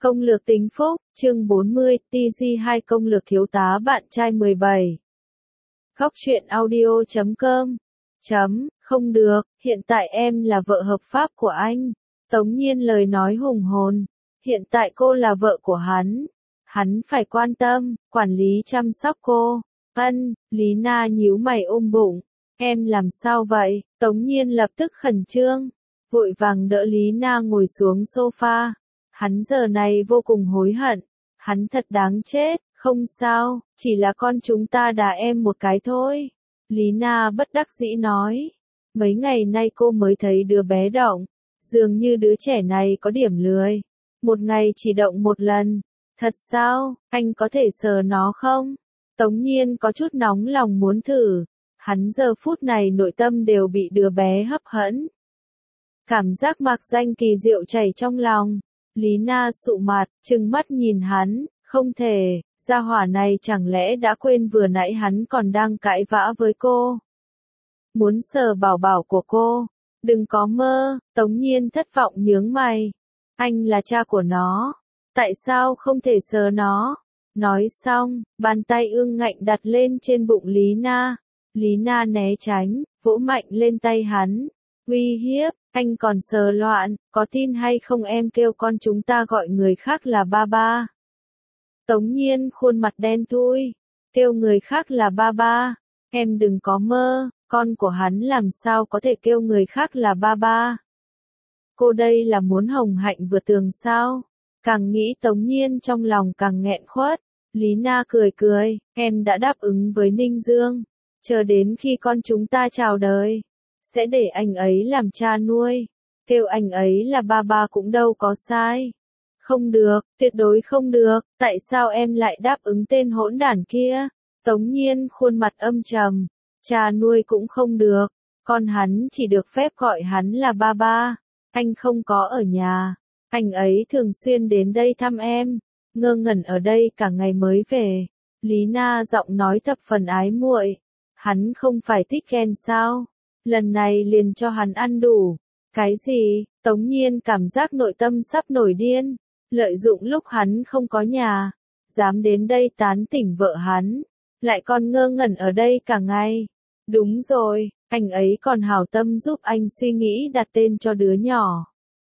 Công lược tính phúc, chương 40, TG2 công lược thiếu tá bạn trai 17. Góc truyện audio.com. Không được, hiện tại em là vợ hợp pháp của anh. Tống Nhiên lời nói hùng hồn. Hiện tại cô là vợ của hắn. Hắn phải quan tâm, quản lý chăm sóc cô. Lý Na nhíu mày ôm bụng. Em làm sao vậy? Tống Nhiên lập tức khẩn trương. Vội vàng đỡ Lý Na ngồi xuống sofa. Hắn giờ này vô cùng hối hận. Hắn thật đáng chết, không sao, chỉ là con chúng ta đá em một cái thôi. Lý Na bất đắc dĩ nói. Mấy ngày nay cô mới thấy đứa bé động. Dường như đứa trẻ này có điểm lười. Một ngày chỉ động một lần. Thật sao, anh có thể sờ nó không? Tống Nhiên có chút nóng lòng muốn thử. Hắn giờ phút này nội tâm đều bị đứa bé hấp dẫn. Cảm giác mạc danh kỳ diệu chảy trong lòng. Lý Na sụ mặt, trừng mắt nhìn hắn, không thể, gia hỏa này chẳng lẽ đã quên vừa nãy hắn còn đang cãi vã với cô. Muốn sờ bảo bảo của cô, đừng có mơ. Tống Nhiên thất vọng nhướng mày. Anh là cha của nó, tại sao không thể sờ nó? Nói xong, bàn tay ương ngạnh đặt lên trên bụng Lý Na. Lý Na né tránh, vỗ mạnh lên tay hắn. Uy hiếp, anh còn sờ loạn, có tin hay không em kêu con chúng ta gọi người khác là ba ba. Tống Nhiên khuôn mặt đen thui, kêu người khác là ba ba, em đừng có mơ, con của hắn làm sao có thể kêu người khác là ba ba. Cô đây là muốn hồng hạnh vượt tường sao? Càng nghĩ Tống Nhiên trong lòng càng nghẹn khuất. Lý Na cười cười, em đã đáp ứng với Ninh Dương, chờ đến khi con chúng ta chào đời, sẽ để anh ấy làm cha nuôi, kêu anh ấy là ba ba cũng đâu có sai. Không được, tuyệt đối không được, tại sao em lại đáp ứng tên hỗn đản kia? Tống Nhiên khuôn mặt âm trầm, cha nuôi cũng không được, con hắn chỉ được phép gọi hắn là ba ba, anh không có ở nhà, anh ấy thường xuyên đến đây thăm em, ngơ ngẩn ở đây cả ngày mới về. Lý Na giọng nói thập phần ái muội, hắn không phải thích ghen sao? Lần này liền cho hắn ăn đủ. Cái gì? Tống Nhiên cảm giác nội tâm sắp nổi điên. Lợi dụng lúc hắn không có nhà. Dám đến đây tán tỉnh vợ hắn. Lại còn ngơ ngẩn ở đây cả ngày. Đúng rồi, anh ấy còn hảo tâm giúp anh suy nghĩ đặt tên cho đứa nhỏ.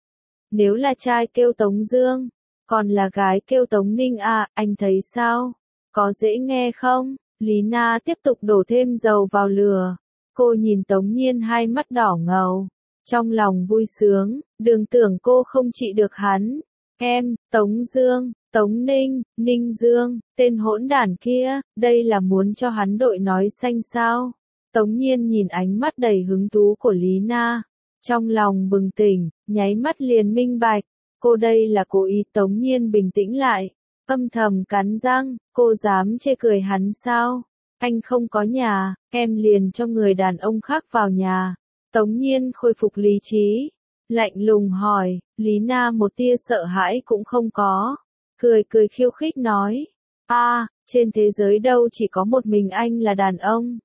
Nếu là trai kêu Tống Dương, còn là gái kêu Tống Ninh à, anh thấy sao? Có dễ nghe không? Lý Na tiếp tục đổ thêm dầu vào lửa. Cô nhìn Tống Nhiên hai mắt đỏ ngầu, trong lòng vui sướng, đừng tưởng cô không trị được hắn. Em, Tống Dương, Tống Ninh, Ninh Dương, tên hỗn đản kia, đây là muốn cho hắn đội nói xanh sao? Tống Nhiên nhìn ánh mắt đầy hứng thú của Lý Na, trong lòng bừng tỉnh, nháy mắt liền minh bạch, cô đây là cố ý. Tống Nhiên bình tĩnh lại, âm thầm cắn răng, cô dám chê cười hắn sao? Anh không có nhà, em liền cho người đàn ông khác vào nhà. Tống Nhiên khôi phục lý trí, lạnh lùng hỏi. Lý Na một tia sợ hãi cũng không có, cười cười khiêu khích nói, trên thế giới đâu chỉ có một mình anh là đàn ông.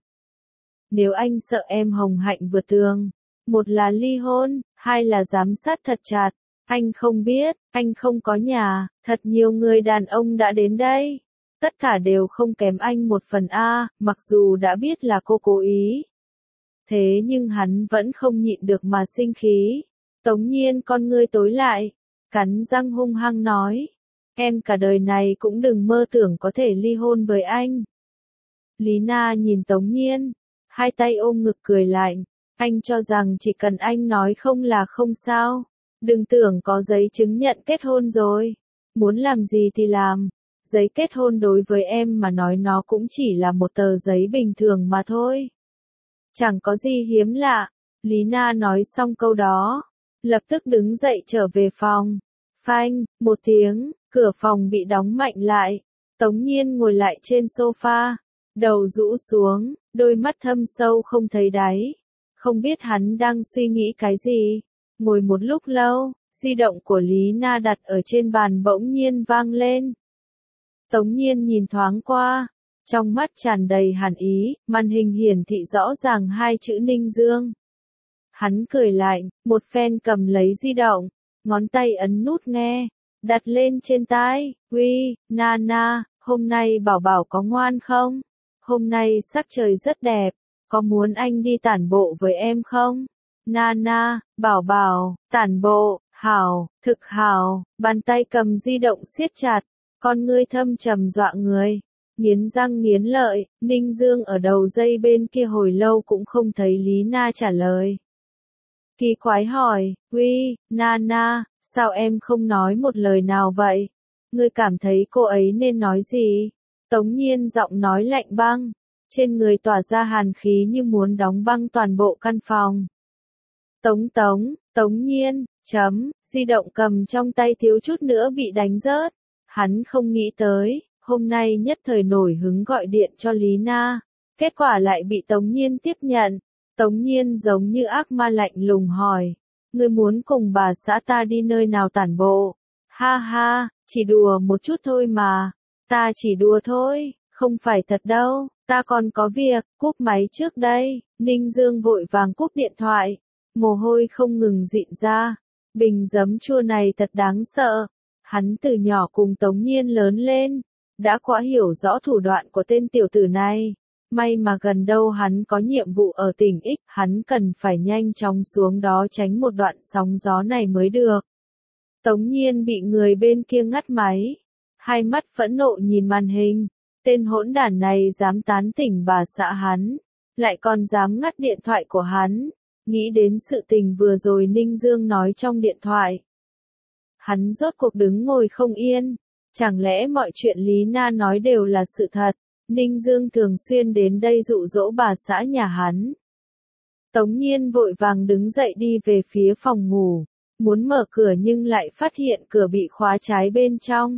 Nếu anh sợ em hồng hạnh vượt tường, một là ly hôn, hai là giám sát thật chặt. Anh không biết, anh không có nhà, thật nhiều người đàn ông đã đến đây. Tất cả đều không kém anh một phần a, mặc dù đã biết là cô cố ý. Thế nhưng hắn vẫn không nhịn được mà sinh khí. Tống Nhiên con ngươi tối lại, cắn răng hung hăng nói. Em cả đời này cũng đừng mơ tưởng có thể ly hôn với anh. Lý Na nhìn Tống Nhiên, hai tay ôm ngực cười lạnh. Anh cho rằng chỉ cần anh nói không là không sao. Đừng tưởng có giấy chứng nhận kết hôn rồi. Muốn làm gì thì làm. Giấy kết hôn đối với em mà nói nó cũng chỉ là một tờ giấy bình thường mà thôi. Chẳng có gì hiếm lạ. Lý Na nói xong câu đó, lập tức đứng dậy trở về phòng. Phanh, một tiếng, cửa phòng bị đóng mạnh lại. Tống Nhiên ngồi lại trên sofa, đầu rũ xuống, đôi mắt thâm sâu không thấy đáy. Không biết hắn đang suy nghĩ cái gì. Ngồi một lúc lâu, di động của Lý Na đặt ở trên bàn bỗng nhiên vang lên. Tống Nhiên nhìn thoáng qua, trong mắt tràn đầy hàn ý, màn hình hiển thị rõ ràng hai chữ Ninh Dương. Hắn cười lạnh, một phen cầm lấy di động, ngón tay ấn nút nghe, đặt lên trên tai. Uy, Nana, hôm nay Bảo Bảo có ngoan không? Hôm nay sắc trời rất đẹp, có muốn anh đi tản bộ với em không? Nana, Bảo Bảo, tản bộ, hảo, thực hảo, bàn tay cầm di động siết chặt, con ngươi thâm trầm dọa người. Nghiến răng nghiến lợi, Ninh Dương ở đầu dây bên kia hồi lâu cũng không thấy Lý Na trả lời. Kỳ quái hỏi, uy, Nana, sao em không nói một lời nào vậy? Ngươi cảm thấy cô ấy nên nói gì? Tống Nhiên giọng nói lạnh băng, trên người tỏa ra hàn khí như muốn đóng băng toàn bộ căn phòng. Tống Nhiên, di động cầm trong tay thiếu chút nữa bị đánh rớt. Hắn không nghĩ tới, hôm nay nhất thời nổi hứng gọi điện cho Lý Na, kết quả lại bị Tống Nhiên tiếp nhận. Tống Nhiên giống như ác ma lạnh lùng hỏi, ngươi muốn cùng bà xã ta đi nơi nào tản bộ? Ha ha, chỉ đùa một chút thôi mà, ta chỉ đùa thôi, không phải thật đâu, ta còn có việc, cúp máy trước đây. Ninh Dương vội vàng cúp điện thoại, mồ hôi không ngừng dịn ra, bình giấm chua này thật đáng sợ. Hắn từ nhỏ cùng Tống Nhiên lớn lên, đã quá hiểu rõ thủ đoạn của tên tiểu tử này. May mà gần đâu hắn có nhiệm vụ ở tỉnh X, hắn cần phải nhanh chóng xuống đó tránh một đoạn sóng gió này mới được. Tống Nhiên bị người bên kia ngắt máy, hai mắt phẫn nộ nhìn màn hình, tên hỗn đản này dám tán tỉnh bà xã hắn, lại còn dám ngắt điện thoại của hắn, nghĩ đến sự tình vừa rồi Ninh Dương nói trong điện thoại. Hắn rốt cuộc đứng ngồi không yên, chẳng lẽ mọi chuyện Lý Na nói đều là sự thật? Ninh Dương thường xuyên đến đây dụ dỗ bà xã nhà hắn. Tống Nhiên vội vàng đứng dậy đi về phía phòng ngủ, muốn mở cửa nhưng lại phát hiện cửa bị khóa trái bên trong.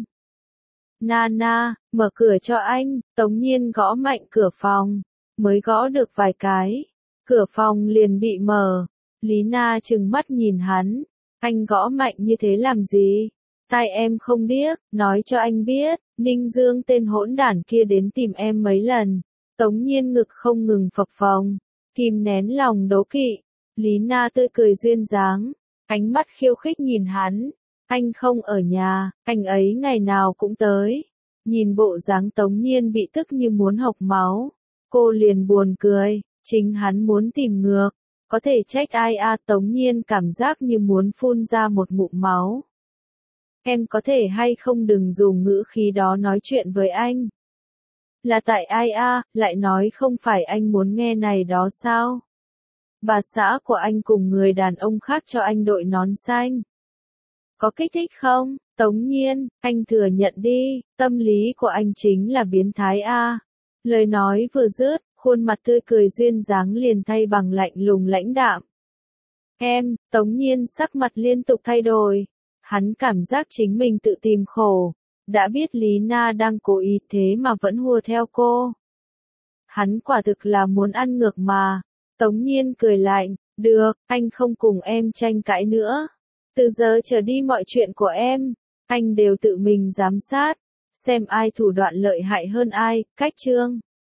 Nana, mở cửa cho anh. Tống Nhiên gõ mạnh cửa phòng, mới gõ được vài cái, cửa phòng liền bị mở. Lý Na trừng mắt nhìn hắn, anh gõ mạnh như thế làm gì? Tai em không điếc, nói cho anh biết, Ninh Dương tên hỗn đản kia đến tìm em mấy lần. Tống Nhiên ngực không ngừng phập phồng, kìm nén lòng đố kỵ. Lý Na tươi cười duyên dáng, ánh mắt khiêu khích nhìn hắn. Anh không ở nhà, anh ấy ngày nào cũng tới. Nhìn bộ dáng Tống Nhiên bị tức như muốn hộc máu, cô liền buồn cười, chính hắn muốn tìm ngược. Có thể trách ai à? Tống Nhiên cảm giác như muốn phun ra một ngụm máu. Em có thể hay không đừng dùng ngữ khí đó nói chuyện với anh? Là tại ai à, lại nói không phải anh muốn nghe này đó sao? Bà xã của anh cùng người đàn ông khác cho anh đội nón xanh. Có kích thích không? Tống Nhiên, anh thừa nhận đi, tâm lý của anh chính là biến thái a. Lời nói vừa dứt, khuôn mặt tươi cười duyên dáng liền thay bằng lạnh lùng lãnh đạm. Em, Tống Nhiên sắc mặt liên tục thay đổi. Hắn cảm giác chính mình tự tìm khổ. Đã biết Lý Na đang cố ý thế mà vẫn hùa theo cô. Hắn quả thực là muốn ăn ngược mà. Tống Nhiên cười lạnh, được, anh không cùng em tranh cãi nữa. Từ giờ trở đi mọi chuyện của em, anh đều tự mình giám sát. Xem ai thủ đoạn lợi hại hơn ai, cách chương.